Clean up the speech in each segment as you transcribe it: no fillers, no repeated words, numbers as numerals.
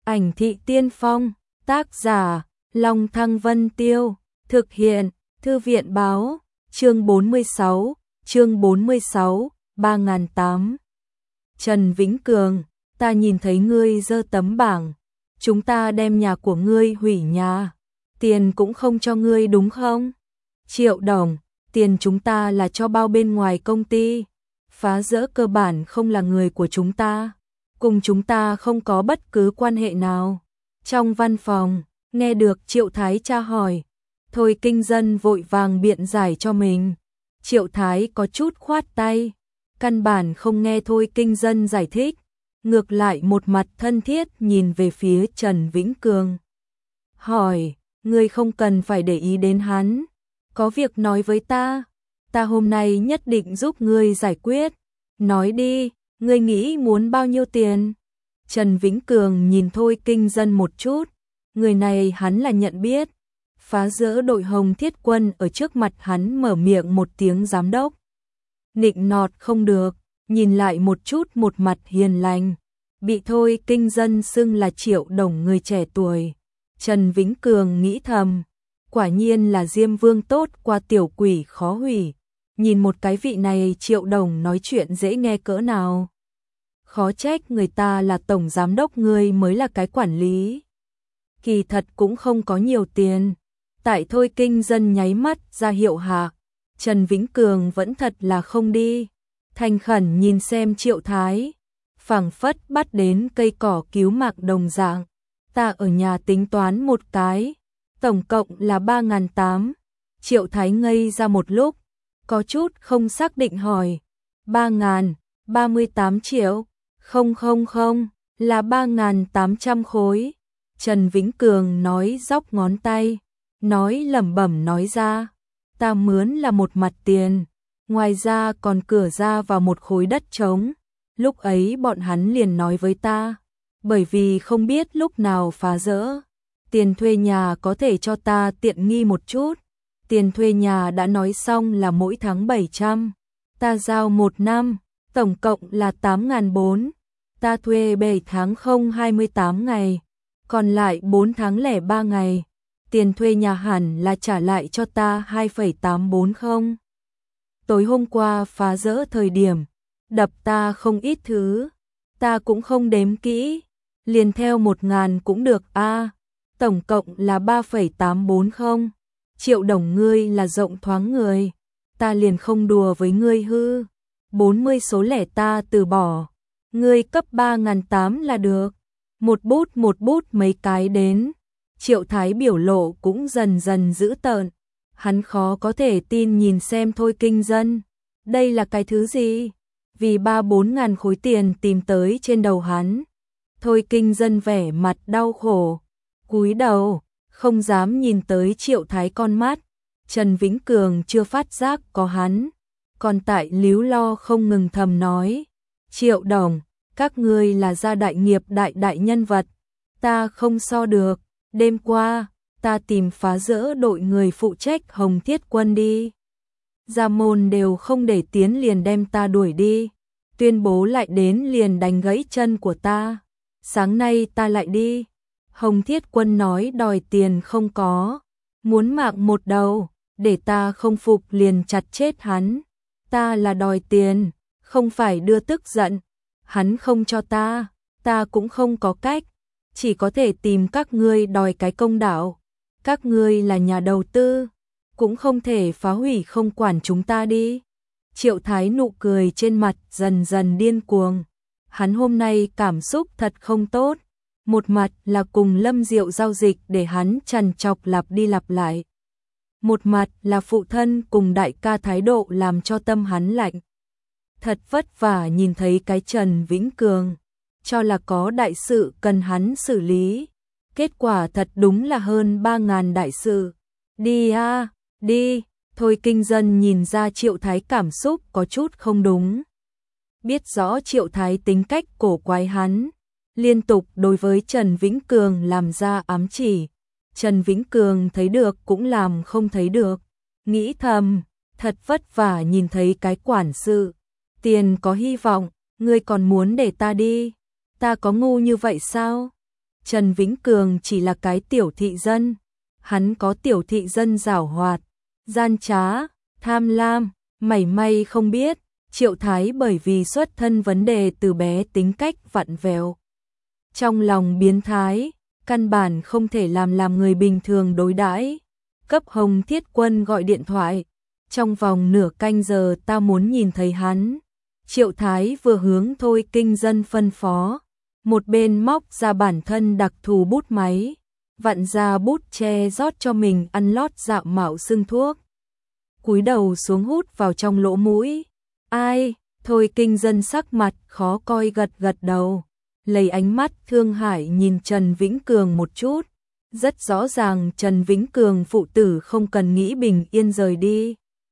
Ảnh thị tiên phong, tác giả, Long Thăng Vân Tiêu, thực hiện, Thư viện báo, chương 46, 3008. Trần Vĩnh Cường, ta nhìn thấy ngươi giơ tấm bảng, chúng ta đem nhà của ngươi hủy nhà, tiền cũng không cho ngươi đúng không? Triệu đồng, tiền chúng ta là cho bao bên ngoài công ty, phá rỡ cơ bản không là người của chúng ta, cùng chúng ta không có bất cứ quan hệ nào. Trong văn phòng, nghe được Triệu Thái tra hỏi, Thôi Kinh Dân vội vàng biện giải cho mình. Triệu Thái có chút khoát tay, căn bản không nghe Thôi Kinh Dân giải thích, ngược lại một mặt thân thiết nhìn về phía Trần Vĩnh Cường. Hỏi, ngươi không cần phải để ý đến hắn, có việc nói với ta hôm nay nhất định giúp ngươi giải quyết. Nói đi, ngươi nghĩ muốn bao nhiêu tiền? Trần Vĩnh Cường nhìn Thôi Kinh Dân một chút, người này hắn là nhận biết, phá rỡ đội Hồng Thiết Quân ở trước mặt hắn mở miệng một tiếng giám đốc. Nịnh nọt không được, nhìn lại một chút một mặt hiền lành, bị Thôi Kinh Dân xưng là Triệu đồng người trẻ tuổi. Trần Vĩnh Cường nghĩ thầm, quả nhiên là Diêm Vương tốt qua tiểu quỷ khó hủy, nhìn một cái vị này Triệu đồng nói chuyện dễ nghe cỡ nào. Khó trách người ta là tổng giám đốc, ngươi mới là cái quản lý. Kỳ thật cũng không có nhiều tiền. Tại Thôi Kinh Dân nháy mắt ra hiệu hạ, Trần Vĩnh Cường vẫn thật là không đi. Thành khẩn nhìn xem Triệu Thái, phảng phất bắt đến cây cỏ cứu mạng đồng dạng. Ta ở nhà tính toán một cái, tổng cộng là 3.800. Triệu Thái ngây ra một lúc, có chút không xác định hỏi, 3.000, 38 triệu, không, là 3.800 khối. Trần Vĩnh Cường nói dóc ngón tay, nói lẩm bẩm nói ra, ta mướn là một mặt tiền, ngoài ra còn cửa ra vào một khối đất trống. Lúc ấy bọn hắn liền nói với ta, bởi vì không biết lúc nào phá rỡ, tiền thuê nhà có thể cho ta tiện nghi một chút. Tiền thuê nhà đã nói xong là mỗi tháng 700, ta giao 1 năm, tổng cộng là 8.400, ta thuê 7 tháng không 28 ngày, còn lại 4 tháng lẻ 3 ngày, tiền thuê nhà hẳn là trả lại cho ta 2,840. Tối hôm qua phá rỡ thời điểm, đập ta không ít thứ, ta cũng không đếm kỹ, liền theo 1.000 cũng được a, tổng cộng là 3,840. Triệu đồng ngươi là rộng thoáng người, ta liền không đùa với ngươi hư, 40 số lẻ ta từ bỏ, ngươi cấp 3.800 là được. Một bút mấy cái đến. Triệu Thái biểu lộ cũng dần dần dữ tợn, hắn khó có thể tin nhìn xem Thôi Kinh Dân, đây là cái thứ gì? Vì 3-4 ngàn khối tiền tìm tới trên đầu hắn. Thôi Kinh Dân vẻ mặt đau khổ, cúi đầu, không dám nhìn tới Triệu Thái con mắt. Trần Vĩnh Cường chưa phát giác có hắn, còn tại líu lo không ngừng thầm nói, Triệu đồng, các ngươi là gia đại nghiệp đại nhân vật, ta không so được. Đêm qua, ta tìm phá rỡ đội người phụ trách Hồng Thiết Quân đi. Gia môn đều không để tiến liền đem ta đuổi đi. Tuyên bố lại đến liền đánh gãy chân của ta. Sáng nay ta lại đi. Hồng Thiết Quân nói đòi tiền không có. Muốn mạng một đầu, để ta không phục liền chặt chết hắn. Ta là đòi tiền, không phải đưa tức giận. Hắn không cho ta cũng không có cách. Chỉ có thể tìm các ngươi đòi cái công đạo. Các ngươi là nhà đầu tư, cũng không thể phá hủy không quản chúng ta đi. Triệu Thái nụ cười trên mặt dần dần điên cuồng. Hắn hôm nay cảm xúc thật không tốt. Một mặt là cùng Lâm Diệu giao dịch để hắn trằn trọc lặp đi lặp lại. Một mặt là phụ thân cùng đại ca thái độ làm cho tâm hắn lạnh. Thật vất vả nhìn thấy cái Trần Vĩnh Cường, cho là có đại sự cần hắn xử lý. Kết quả thật đúng là hơn 3.000 đại sự. Đi a, đi. Thôi Kinh Dân nhìn ra Triệu Thái cảm xúc có chút không đúng. Biết rõ Triệu Thái tính cách cổ quái hắn, liên tục đối với Trần Vĩnh Cường làm ra ám chỉ. Trần Vĩnh Cường thấy được cũng làm không thấy được. Nghĩ thầm, thật vất vả nhìn thấy cái quản sự. Tiền có hy vọng, ngươi còn muốn để ta đi. Ta có ngu như vậy sao? Trần Vĩnh Cường chỉ là cái tiểu thị dân. Hắn có tiểu thị dân giảo hoạt, gian trá, tham lam, mảy may không biết. Triệu Thái bởi vì xuất thân vấn đề từ bé tính cách vặn vẹo. Trong lòng biến thái, căn bản không thể làm người bình thường đối đãi. Cấp Hồng Thiết Quân gọi điện thoại. Trong vòng nửa canh giờ ta muốn nhìn thấy hắn. Triệu Thái vừa hướng Thôi Kinh Dân phân phó. Một bên móc ra bản thân đặc thù bút máy. Vặn ra bút che rót cho mình ăn lót dạo mạo xưng thuốc. Cúi đầu xuống hút vào trong lỗ mũi. Ai? Thôi Kinh Dân sắc mặt khó coi gật đầu. Lấy ánh mắt thương hại nhìn Trần Vĩnh Cường một chút. Rất rõ ràng Trần Vĩnh Cường phụ tử không cần nghĩ bình yên rời đi.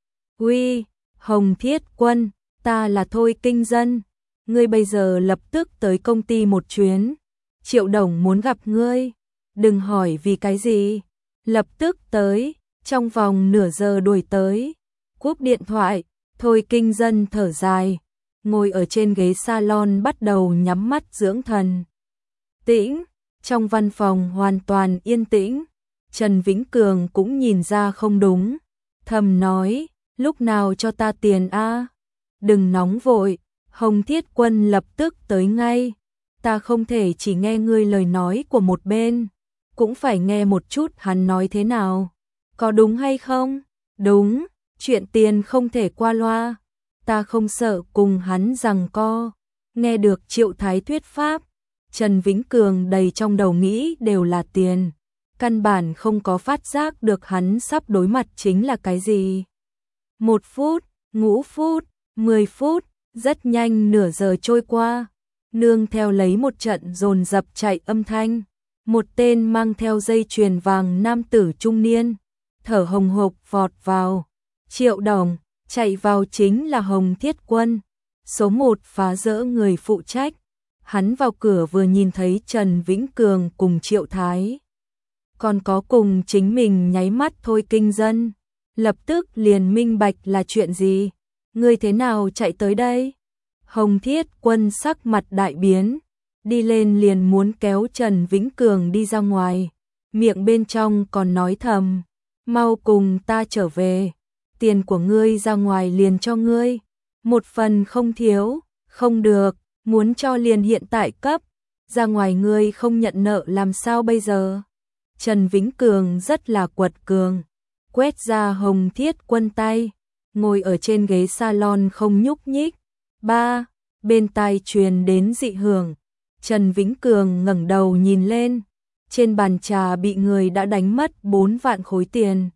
Uy, Hồng Thiết Quân, ta là Thôi Kinh Dân. Ngươi bây giờ lập tức tới công ty một chuyến. Triệu Đồng muốn gặp ngươi. Đừng hỏi vì cái gì. Lập tức tới, trong vòng nửa giờ đuổi tới. Cúp điện thoại, Thôi Kinh Dân thở dài. Ngồi ở trên ghế salon bắt đầu nhắm mắt dưỡng thần. Tĩnh, trong văn phòng hoàn toàn yên tĩnh. Trần Vĩnh Cường cũng nhìn ra không đúng. Thầm nói, lúc nào cho ta tiền a? Đừng nóng vội, Hồng Thiết Quân lập tức tới ngay. Ta không thể chỉ nghe ngươi lời nói của một bên. Cũng phải nghe một chút hắn nói thế nào. Có đúng hay không? Đúng, chuyện tiền không thể qua loa. Ta không sợ cùng hắn giằng co. Nghe được Triệu Thái thuyết pháp, Trần Vĩnh Cường đầy trong đầu nghĩ đều là tiền. Căn bản không có phát giác được hắn sắp đối mặt chính là cái gì. 1 phút, 5 phút, 10 phút, rất nhanh nửa giờ trôi qua. Nương theo lấy một trận dồn dập chạy âm thanh. Một tên mang theo dây chuyền vàng nam tử trung niên, thở hồng hộc vọt vào. Triệu Đồng, chạy vào chính là Hồng Thiết Quân, số 1 phá rỡ người phụ trách. Hắn vào cửa vừa nhìn thấy Trần Vĩnh Cường cùng Triệu Thái. Còn có cùng chính mình nháy mắt Thôi Kinh Dân. Lập tức liền minh bạch là chuyện gì. Ngươi thế nào chạy tới đây? Hồng Thiết Quân sắc mặt đại biến. Đi lên liền muốn kéo Trần Vĩnh Cường đi ra ngoài. Miệng bên trong còn nói thầm. Mau cùng ta trở về. Tiền của ngươi ra ngoài liền cho ngươi. Một phần không thiếu. Không được. Muốn cho liền hiện tại cấp. Ra ngoài ngươi không nhận nợ làm sao bây giờ? Trần Vĩnh Cường rất là quật cường. Quét ra Hồng Thiết Quân tay. Ngồi ở trên ghế salon không nhúc nhích. Bên tai truyền đến dị hưởng. Trần Vĩnh Cường ngẩng đầu nhìn lên. Trên bàn trà bị người đã đánh mất 4 vạn khối tiền.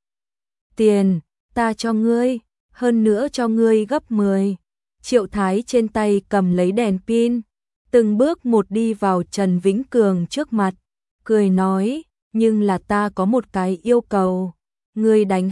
Tiền, ta cho ngươi, hơn nữa cho ngươi gấp 10. Triệu Thái trên tay cầm lấy đèn pin. Từng bước một đi vào Trần Vĩnh Cường trước mặt. Cười nói, nhưng là ta có một cái yêu cầu. Ngươi đánh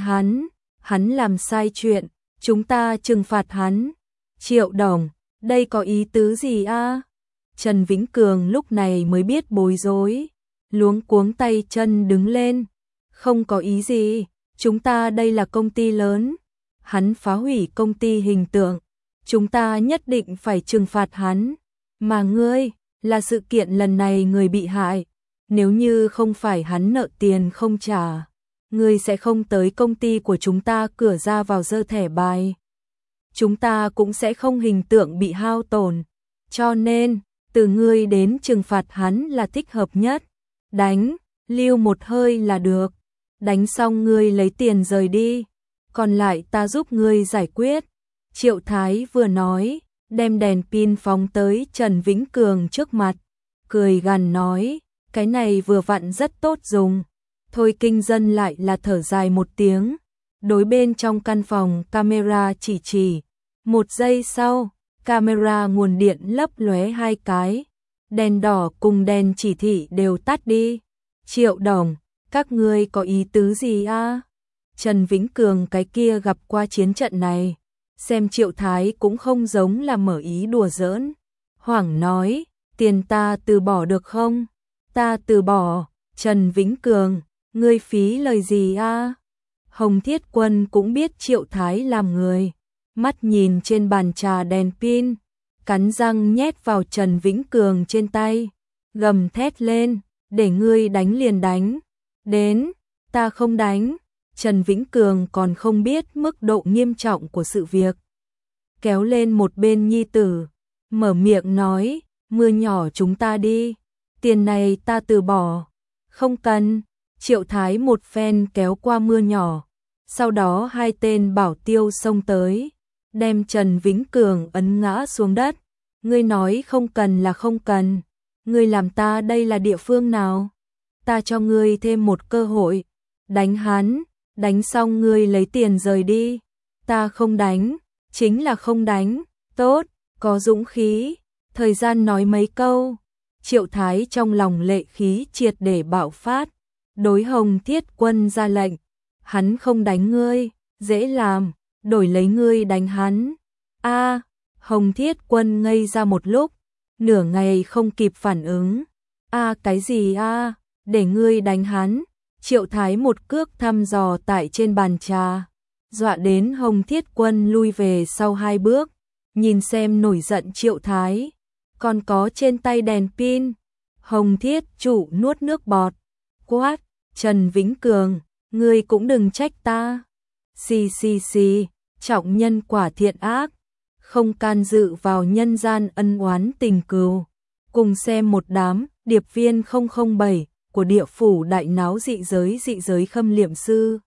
hắn làm sai chuyện, chúng ta trừng phạt hắn. Triệu Đồng, đây có ý tứ gì a? Trần Vĩnh Cường lúc này mới biết bối rối, luống cuống tay chân đứng lên. Không có ý gì, chúng ta đây là công ty lớn. Hắn phá hủy công ty hình tượng, chúng ta nhất định phải trừng phạt hắn. Mà ngươi, là sự kiện lần này người bị hại. Nếu như không phải hắn nợ tiền không trả, ngươi sẽ không tới công ty của chúng ta cửa ra vào giơ thẻ bài. Chúng ta cũng sẽ không hình tượng bị hao tổn. Cho nên, từ ngươi đến trừng phạt hắn là thích hợp nhất. Đánh, lưu một hơi là được. Đánh xong ngươi lấy tiền rời đi. Còn lại ta giúp ngươi giải quyết. Triệu Thái vừa nói, đem đèn pin phóng tới Trần Vĩnh Cường trước mặt. Cười gằn nói, cái này vừa vặn rất tốt dùng. Thôi Kinh Dân lại là thở dài một tiếng. Đối bên trong căn phòng camera chỉ. 1 giây sau, camera nguồn điện lấp lóe 2 cái. Đèn đỏ cùng đèn chỉ thị đều tắt đi. Triệu Đồng, các ngươi có ý tứ gì a? Trần Vĩnh Cường cái kia gặp qua chiến trận này. Xem Triệu Thái cũng không giống là mở ý đùa giỡn. Hoảng nói, tiền ta từ bỏ được không? Ta từ bỏ. Trần Vĩnh Cường, ngươi phí lời gì a? Hồng Thiết Quân cũng biết Triệu Thái làm người. Mắt nhìn trên bàn trà đèn pin, cắn răng nhét vào Trần Vĩnh Cường trên tay, gầm thét lên, để ngươi đánh liền đánh. Đến, ta không đánh. Trần Vĩnh Cường còn không biết mức độ nghiêm trọng của sự việc. Kéo lên một bên nhi tử, mở miệng nói, mưa nhỏ chúng ta đi, tiền này ta từ bỏ. Không cần. Triệu Thái một phen kéo qua mưa nhỏ, sau đó hai tên bảo tiêu xông tới, đem Trần Vĩnh Cường ấn ngã xuống đất. Ngươi nói không cần là không cần, ngươi làm ta đây là địa phương nào? Ta cho ngươi thêm một cơ hội, đánh hắn, đánh xong ngươi lấy tiền rời đi. Ta không đánh, chính là không đánh. Tốt, có dũng khí. Thời gian nói mấy câu, Triệu Thái trong lòng lệ khí triệt để bạo phát, đối Hồng Thiết Quân ra lệnh, hắn không đánh ngươi, dễ làm, đổi lấy ngươi đánh hắn. A, Hồng Thiết Quân ngây ra một lúc, nửa ngày không kịp phản ứng. A, cái gì a? Để ngươi đánh hắn. Triệu Thái một cước thăm dò tại trên bàn trà, dọa đến Hồng Thiết Quân lui về sau 2 bước, nhìn xem nổi giận Triệu Thái, còn có trên tay đèn pin. Hồng Thiết chủ nuốt nước bọt, quát, Trần Vĩnh Cường, ngươi cũng đừng trách ta. Xì, trọng nhân quả thiện ác, không can dự vào nhân gian ân oán tình cừu. Cùng xem một đám điệp viên 007 của địa phủ đại náo dị giới khâm liệm sư.